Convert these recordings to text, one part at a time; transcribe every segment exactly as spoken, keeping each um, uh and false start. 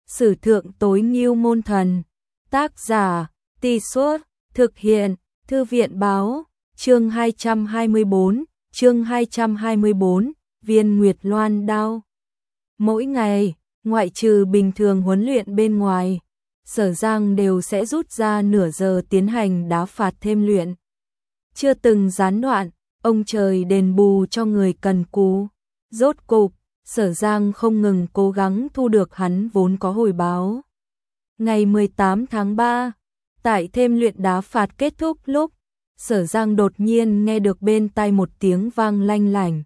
Sử thượng tối ngưu môn thần. Tác giả, Tì Suốt, thực hiện, Thư viện báo, chương hai trăm hai mươi bốn, chương hai trăm hai mươi bốn, viên nguyệt loan đao. Mỗi ngày, ngoại trừ bình thường huấn luyện bên ngoài, Sở Giang đều sẽ rút ra nửa giờ tiến hành đá phạt thêm luyện. Chưa từng gián đoạn, ông trời đền bù cho người cần cù. Rốt cục, Sở Giang không ngừng cố gắng thu được hắn vốn có hồi báo. Ngày mười tám tháng ba, tại thêm luyện đá phạt kết thúc lúc, Sở Giang đột nhiên nghe được bên tai một tiếng vang lanh lảnh.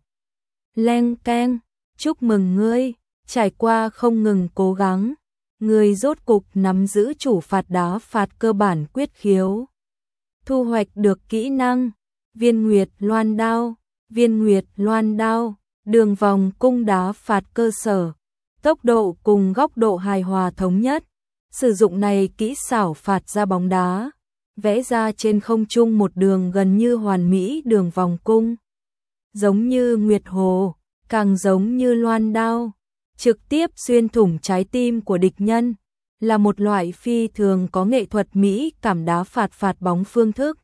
Leng keng, chúc mừng ngươi, trải qua không ngừng cố gắng, ngươi rốt cục nắm giữ chủ phạt đá phạt cơ bản quyết khiếu. Thu hoạch được kỹ năng, viên nguyệt loan đao, viên nguyệt loan đao, đường vòng cung đá phạt cơ sở, tốc độ cùng góc độ hài hòa thống nhất. Sử dụng này kỹ xảo phạt ra bóng đá, vẽ ra trên không trung một đường gần như hoàn mỹ đường vòng cung. Giống như nguyệt hồ, càng giống như loan đao, trực tiếp xuyên thủng trái tim của địch nhân, là một loại phi thường có nghệ thuật mỹ cảm đá phạt phạt bóng phương thức.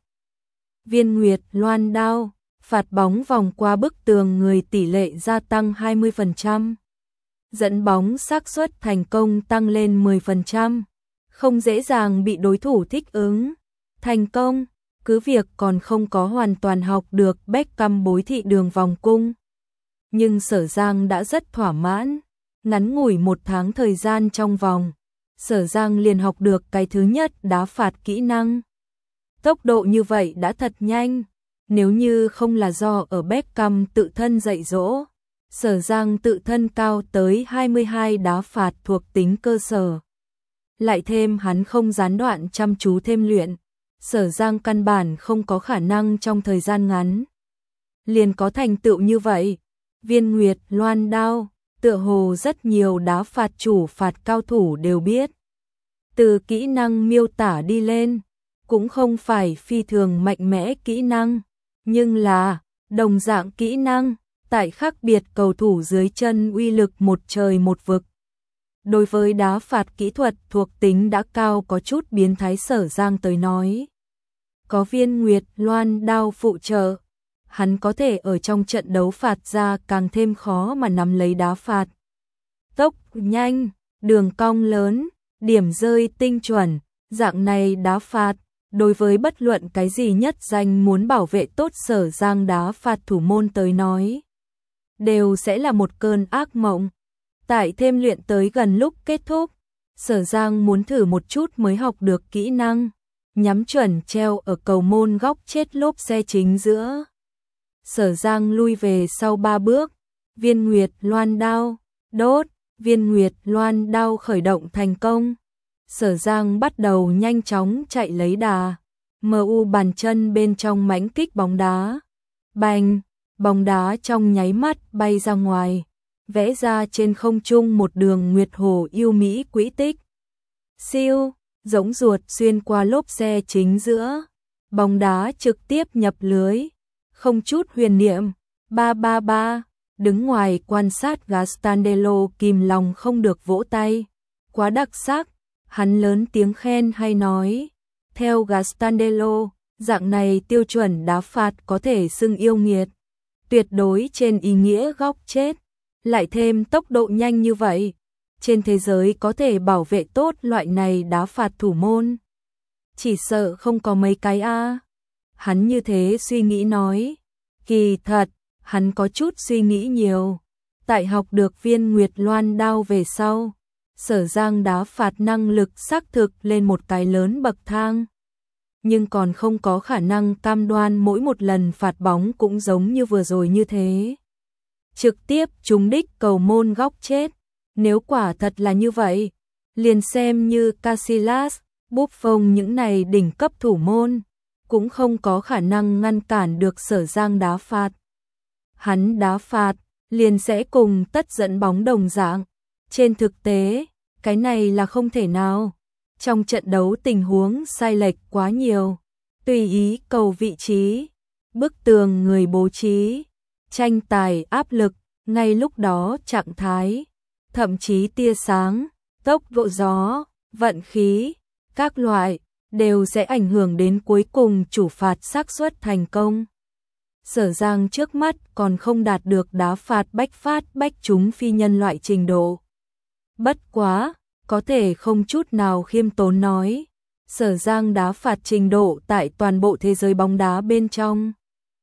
Viên nguyệt loan đao, phạt bóng vòng qua bức tường người tỷ lệ gia tăng hai mươi phần trăm. Dẫn bóng xác suất thành công tăng lên mười phần trăm, không dễ dàng bị đối thủ thích ứng. Thành công, cứ việc còn không có hoàn toàn học được Beckham bối thị đường vòng cung. Nhưng Sở Giang đã rất thỏa mãn, ngắn ngủi một tháng thời gian trong vòng, Sở Giang liền học được cái thứ nhất đá phạt kỹ năng. Tốc độ như vậy đã thật nhanh, nếu như không là do ở Beckham tự thân dạy dỗ. Sở Giang tự thân cao tới hai mươi hai đá phạt thuộc tính cơ sở. Lại thêm hắn không gián đoạn chăm chú thêm luyện, Sở Giang căn bản không có khả năng trong thời gian ngắn liền có thành tựu như vậy. Viên nguyệt loan đao, tựa hồ rất nhiều đá phạt chủ phạt cao thủ đều biết. Từ kỹ năng miêu tả đi lên, cũng không phải phi thường mạnh mẽ kỹ năng, nhưng là đồng dạng kỹ năng, tại khác biệt cầu thủ dưới chân uy lực một trời một vực. Đối với đá phạt kỹ thuật thuộc tính đã cao có chút biến thái Sở Giang tới nói. Có viên nguyệt loan đao phụ trợ, hắn có thể ở trong trận đấu phạt ra càng thêm khó mà nắm lấy đá phạt. Tốc nhanh, đường cong lớn, điểm rơi tinh chuẩn, dạng này đá phạt, đối với bất luận cái gì nhất danh muốn bảo vệ tốt Sở Giang đá phạt thủ môn tới nói, đều sẽ là một cơn ác mộng. Tại thêm luyện tới gần lúc kết thúc, Sở Giang muốn thử một chút mới học được kỹ năng, nhắm chuẩn treo ở cầu môn góc chết lốp xe chính giữa. Sở Giang lui về sau ba bước, viên nguyệt loan đao, đốt, viên nguyệt loan đao khởi động thành công. Sở Giang bắt đầu nhanh chóng chạy lấy đà, em u bàn chân bên trong mãnh kích bóng đá. Bành, bóng đá trong nháy mắt bay ra ngoài, vẽ ra trên không trung một đường nguyệt hồ yêu mỹ quỹ tích. Siêu, giống ruột xuyên qua lốp xe chính giữa, bóng đá trực tiếp nhập lưới, không chút huyền niệm. Ba ba ba, đứng ngoài quan sát Gastandelo kìm lòng không được vỗ tay, quá đặc sắc. Hắn lớn tiếng khen hay nói, theo Gastandelo, dạng này tiêu chuẩn đá phạt có thể xưng yêu nghiệt, tuyệt đối trên ý nghĩa góc chết, lại thêm tốc độ nhanh như vậy, trên thế giới có thể bảo vệ tốt loại này đá phạt thủ môn, chỉ sợ không có mấy cái a. Hắn như thế suy nghĩ nói, kỳ thật, hắn có chút suy nghĩ nhiều, tại học được viên nguyệt loan đao về sau, Sở Giang đá phạt năng lực xác thực lên một cái lớn bậc thang, nhưng còn không có khả năng cam đoan mỗi một lần phạt bóng cũng giống như vừa rồi như thế, trực tiếp trúng đích cầu môn góc chết. Nếu quả thật là như vậy, liền xem như Casillas, Buffon những này đỉnh cấp thủ môn, cũng không có khả năng ngăn cản được Sở Giang đá phạt. Hắn đá phạt, liền sẽ cùng tất dẫn bóng đồng dạng. Trên thực tế, cái này là không thể nào. Trong trận đấu tình huống sai lệch quá nhiều, tùy ý cầu vị trí, bức tường người bố trí, tranh tài áp lực, ngay lúc đó trạng thái, thậm chí tia sáng, tốc độ gió, vận khí, các loại, đều sẽ ảnh hưởng đến cuối cùng chủ phạt xác suất thành công. Sở Giang trước mắt còn không đạt được đá phạt bách phát bách trúng phi nhân loại trình độ. Bất quá, có thể không chút nào khiêm tốn nói, Sở Giang đá phạt trình độ tại toàn bộ thế giới bóng đá bên trong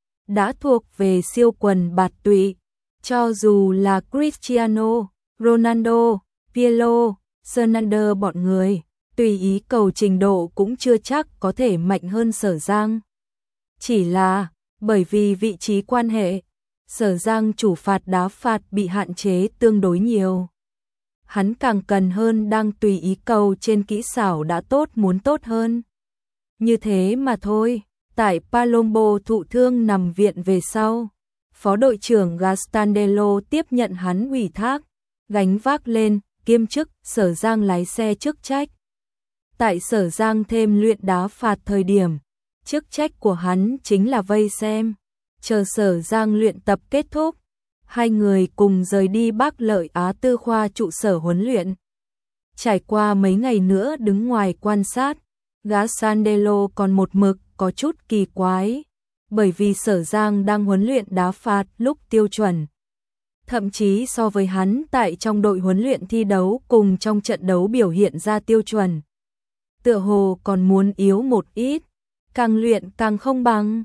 đã thuộc về siêu quần bạt tụy, cho dù là Cristiano Ronaldo, Pirlo, Fernandes bọn người, tùy ý cầu trình độ cũng chưa chắc có thể mạnh hơn Sở Giang. Chỉ là, bởi vì vị trí quan hệ, Sở Giang chủ phạt đá phạt bị hạn chế tương đối nhiều. Hắn càng cần hơn đang tùy ý cầu trên kỹ xảo đã tốt muốn tốt hơn. Như thế mà thôi, tại Palombo thụ thương nằm viện về sau, phó đội trưởng Gastandelo tiếp nhận hắn ủy thác, gánh vác lên, kiêm chức Sở Giang lái xe chức trách. Tại Sở Giang thêm luyện đá phạt thời điểm, chức trách của hắn chính là vây xem, chờ Sở Giang luyện tập kết thúc. Hai người cùng rời đi Bắc Lợi Á Tư khoa trụ sở huấn luyện. Trải qua mấy ngày nữa đứng ngoài quan sát, Gastandelo còn một mực có chút kỳ quái, bởi vì Sở Giang đang huấn luyện đá phạt lúc tiêu chuẩn. Thậm chí so với hắn tại trong đội huấn luyện thi đấu cùng trong trận đấu biểu hiện ra tiêu chuẩn. Tựa hồ còn muốn yếu một ít, càng luyện càng không bằng.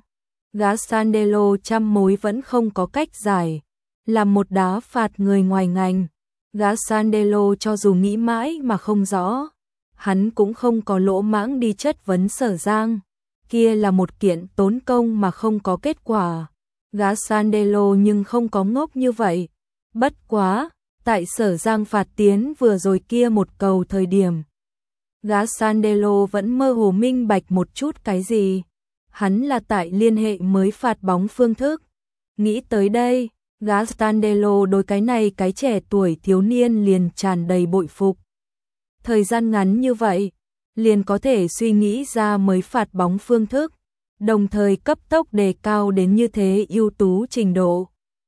Gastandelo trăm mối vẫn không có cách giải. Làm một đá phạt người ngoài ngành, Gastandelo cho dù nghĩ mãi mà không rõ, hắn cũng không có lỗ mãng đi chất vấn Sở Giang. Kia là một kiện tốn công mà không có kết quả. Gastandelo nhưng không có ngốc như vậy. Bất quá, tại Sở Giang phạt tiến vừa rồi kia một cầu thời điểm, Gastandelo vẫn mơ hồ minh bạch một chút cái gì. Hắn là tại liên hệ mới phạt bóng phương thức. Nghĩ tới đây, Gastandelo đối cái này cái trẻ tuổi thiếu niên liền tràn đầy bội phục. Thời gian ngắn như vậy, liền có thể suy nghĩ ra mới phạt bóng phương thức, đồng thời cấp tốc đề cao đến như thế ưu tú trình độ.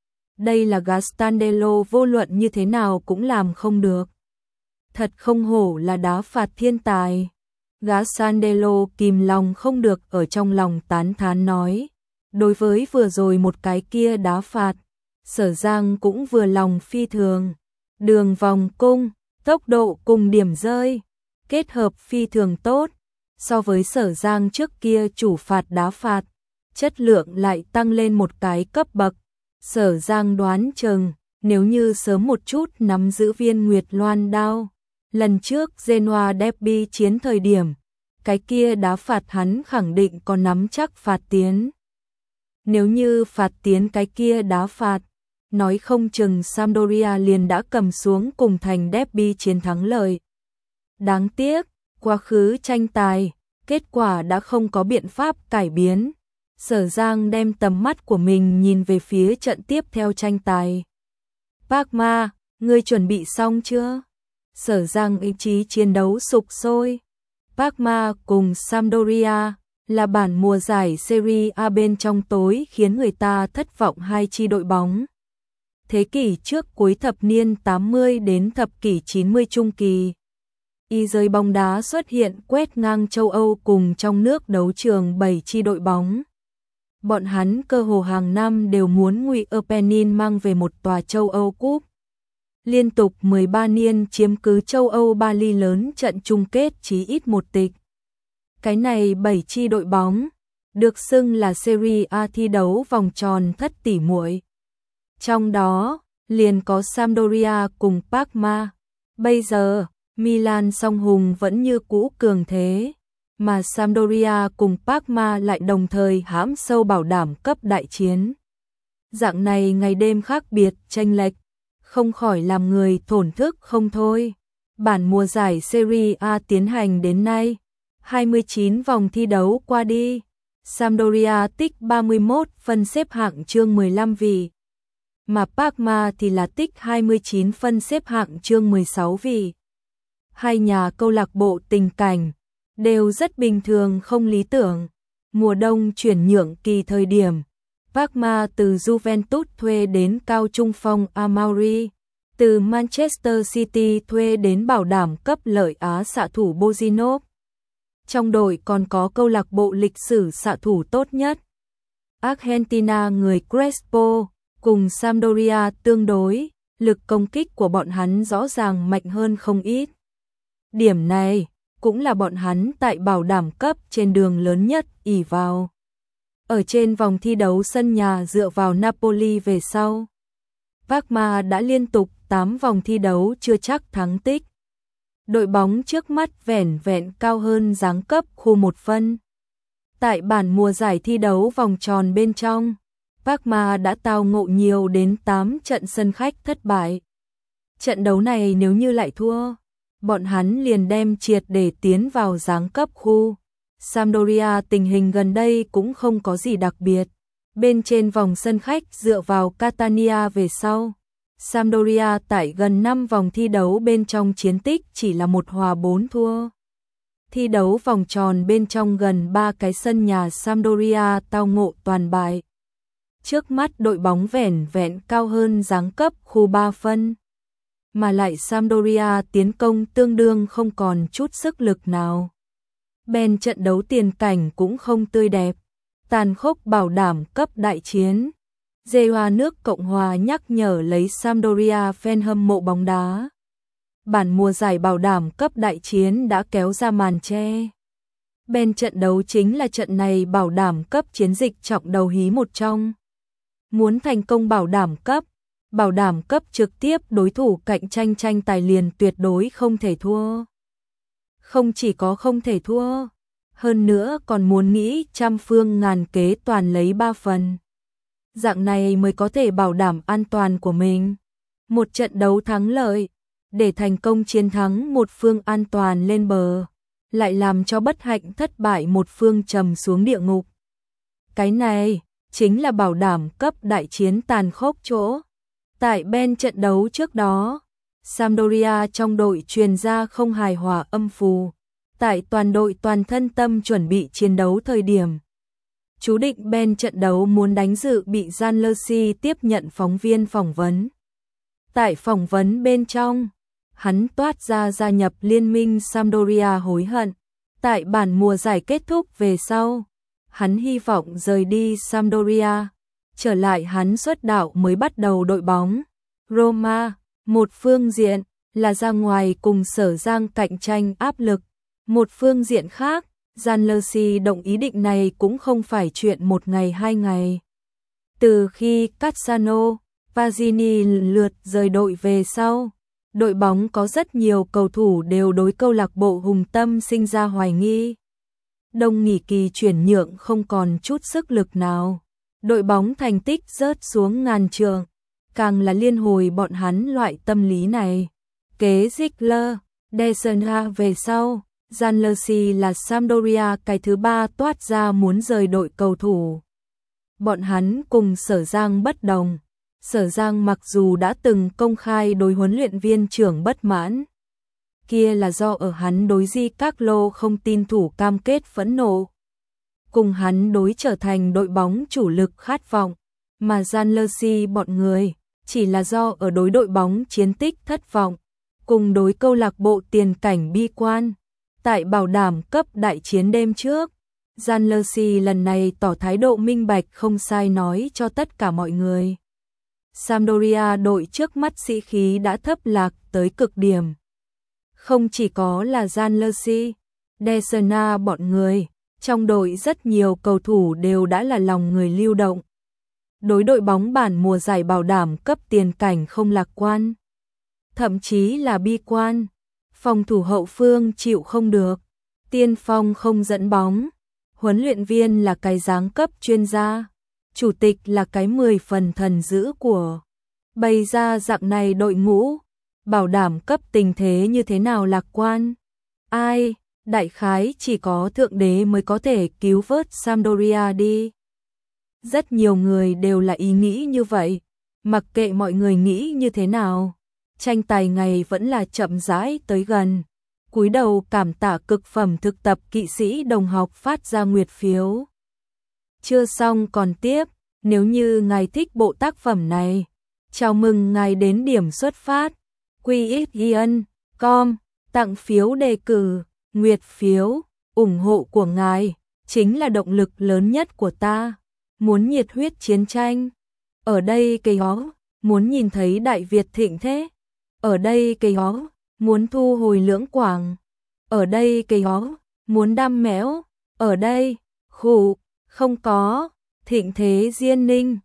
Đây là Gastandelo vô luận như thế nào cũng làm không được. Thật không hổ là đá phạt thiên tài. Gastandelo kìm lòng không được ở trong lòng tán thán nói. Đối với vừa rồi một cái kia đá phạt, Sở Giang cũng vừa lòng phi thường. Đường vòng cung, tốc độ cùng điểm rơi, kết hợp phi thường tốt. So với Sở Giang trước kia chủ phạt đá phạt, chất lượng lại tăng lên một cái cấp bậc. Sở Giang đoán chừng, nếu như sớm một chút nắm giữ viên Nguyệt Loan đao, lần trước Genoa Derby chiến thời điểm, cái kia đá phạt hắn khẳng định có nắm chắc phạt tiến. Nếu như phạt tiến cái kia đá phạt, nói không chừng Sampdoria liền đã cầm xuống cùng thành derby chiến thắng lợi. Đáng tiếc, quá khứ tranh tài, kết quả đã không có biện pháp cải biến. Sở Giang đem tầm mắt của mình nhìn về phía trận tiếp theo tranh tài. Parma, ngươi chuẩn bị xong chưa? Sở Giang ý chí chiến đấu sục sôi. Parma cùng Sampdoria là bản mùa giải Serie A bên trong tối khiến người ta thất vọng hai chi đội bóng. Thế kỷ trước cuối thập niên tám mươi đến thập kỷ chín mươi trung kỳ, y giới bóng đá xuất hiện quét ngang châu Âu cùng trong nước đấu trường bảy chi đội bóng. Bọn hắn cơ hồ hàng năm đều muốn ngụy Erpenin mang về một tòa châu Âu Cup. Liên tục mười ba niên chiếm cứ châu Âu ba ly lớn trận chung kết chí ít một tịch. Cái này bảy chi đội bóng, được xưng là Serie A thi đấu vòng tròn thất tỷ muội. Trong đó, liền có Sampdoria cùng Parma. Bây giờ, Milan song hùng vẫn như cũ cường thế, mà Sampdoria cùng Parma lại đồng thời hãm sâu bảo đảm cấp đại chiến. Dạng này ngày đêm khác biệt, chênh lệch, không khỏi làm người thổn thức không thôi. Bản mùa giải Serie A tiến hành đến nay, hai mươi chín vòng thi đấu qua đi, Sampdoria tích ba mươi mốt phân xếp hạng chương mười lăm vị, mà Parma thì là tích hai mươi chín phân xếp hạng chương mười sáu vị. Hai nhà câu lạc bộ tình cảnh đều rất bình thường không lý tưởng. Mùa đông chuyển nhượng kỳ thời điểm, Parma từ Juventus thuê đến cao trung phong Amauri, từ Manchester City thuê đến bảo đảm cấp lợi Á xạ thủ Bojinov. Trong đội còn có câu lạc bộ lịch sử xạ thủ tốt nhất Argentina người Crespo, cùng Sampdoria tương đối, lực công kích của bọn hắn rõ ràng mạnh hơn không ít. Điểm này cũng là bọn hắn tại bảo đảm cấp trên đường lớn nhất ỷ vào. Ở trên vòng thi đấu sân nhà dựa vào Napoli về sau, Parma đã liên tục tám vòng thi đấu chưa chắc thắng tích. Đội bóng trước mắt vẻn vẹn cao hơn giáng cấp khu một phân. Tại bản mùa giải thi đấu vòng tròn bên trong, Parma đã tao ngộ nhiều đến tám trận sân khách thất bại. Trận đấu này nếu như lại thua, bọn hắn liền đem triệt để tiến vào giáng cấp khu. Sampdoria tình hình gần đây cũng không có gì đặc biệt. Bên trên vòng sân khách dựa vào Catania về sau, Sampdoria tại gần năm vòng thi đấu bên trong chiến tích chỉ là một hòa bốn thua. Thi đấu vòng tròn bên trong gần ba cái sân nhà Sampdoria tao ngộ toàn bại. Trước mắt đội bóng vẻn vẹn cao hơn giáng cấp khu ba phân. Mà lại Sampdoria tiến công tương đương không còn chút sức lực nào. Bên trận đấu tiền cảnh cũng không tươi đẹp. Tàn khốc bảo đảm cấp đại chiến. Jeoa nước Cộng hòa nhắc nhở lấy Sampdoria fan hâm mộ bóng đá. Bản mùa giải bảo đảm cấp đại chiến đã kéo ra màn che. Bên trận đấu chính là trận này bảo đảm cấp chiến dịch trọng đầu hí một trong. Muốn thành công bảo đảm cấp, bảo đảm cấp trực tiếp đối thủ cạnh tranh tranh tài liền tuyệt đối không thể thua. Không chỉ có không thể thua, hơn nữa còn muốn nghĩ trăm phương ngàn kế toàn lấy ba phần. Dạng này mới có thể bảo đảm an toàn của mình. Một trận đấu thắng lợi, để thành công chiến thắng một phương an toàn lên bờ, lại làm cho bất hạnh thất bại một phương trầm xuống địa ngục. Cái này chính là bảo đảm cấp đại chiến tàn khốc chỗ. Tại bên trận đấu trước đó, Sampdoria trong đội truyền ra không hài hòa âm phù. Tại toàn đội toàn thân tâm chuẩn bị chiến đấu thời điểm, chú định bên trận đấu muốn đánh dự bị Gianluigi tiếp nhận phóng viên phỏng vấn. Tại phỏng vấn bên trong, hắn toát ra gia nhập liên minh Sampdoria hối hận. Tại bản mùa giải kết thúc về sau, hắn hy vọng rời đi Sampdoria, trở lại hắn xuất đạo mới bắt đầu đội bóng Roma. Một phương diện là ra ngoài cùng Sở Giang cạnh tranh áp lực. Một phương diện khác, Gianluigi động ý định này cũng không phải chuyện một ngày hai ngày. Từ khi Cassano, Pazini lượt rời đội về sau, đội bóng có rất nhiều cầu thủ đều đối câu lạc bộ Hùng Tâm sinh ra hoài nghi. Đông nghỉ kỳ chuyển nhượng không còn chút sức lực nào. Đội bóng thành tích rớt xuống ngàn trượng, càng là liên hồi bọn hắn loại tâm lý này. Kế Ziegler, Desena về sau, Gianluigi là Sampdoria cái thứ ba toát ra muốn rời đội cầu thủ. Bọn hắn cùng Sở Giang bất đồng. Sở Giang mặc dù đã từng công khai đối huấn luyện viên trưởng bất mãn, kia là do ở hắn đối Di Carlo không tin thủ cam kết phẫn nộ. Cùng hắn đối trở thành đội bóng chủ lực khát vọng, mà Gianluigi bọn người chỉ là do ở đối đội bóng chiến tích thất vọng, cùng đối câu lạc bộ tiền cảnh bi quan. Tại bảo đảm cấp đại chiến đêm trước, Gianluigi lần này tỏ thái độ minh bạch không sai nói cho tất cả mọi người. Sampdoria đội trước mắt sĩ khí đã thấp lạc tới cực điểm. Không chỉ có là Gianluigi, Desena bọn người, trong đội rất nhiều cầu thủ đều đã là lòng người lưu động. Đối đội bóng bản mùa giải bảo đảm cấp tiền cảnh không lạc quan, thậm chí là bi quan. Phòng thủ hậu phương chịu không được, tiên phong không dẫn bóng, huấn luyện viên là cái giáng cấp chuyên gia, chủ tịch là cái mười phần thần dữ của. Bày ra dạng này đội ngũ, bảo đảm cấp tình thế như thế nào lạc quan. Ai, đại khái chỉ có thượng đế mới có thể cứu vớt Sampdoria đi. Rất nhiều người đều là ý nghĩ như vậy, mặc kệ mọi người nghĩ như thế nào. Tranh tài ngày vẫn là chậm rãi tới gần. Cúi đầu cảm tạ cực phẩm thực tập kỵ sĩ đồng học phát ra nguyệt phiếu. Chưa xong còn tiếp, nếu như ngài thích bộ tác phẩm này, Chào mừng ngài đến điểm xuất phát. quy ích yên com tặng phiếu đề cử, nguyệt phiếu, ủng hộ của ngài chính là động lực lớn nhất của ta. Muốn nhiệt huyết chiến tranh? Ở đây cây ó, muốn nhìn thấy Đại Việt thịnh thế? Ở đây cây ó, muốn thu hồi Lưỡng Quảng? Ở đây cây ó, muốn đam mẽo? Ở đây, khủ, không có, thịnh thế Diên Ninh.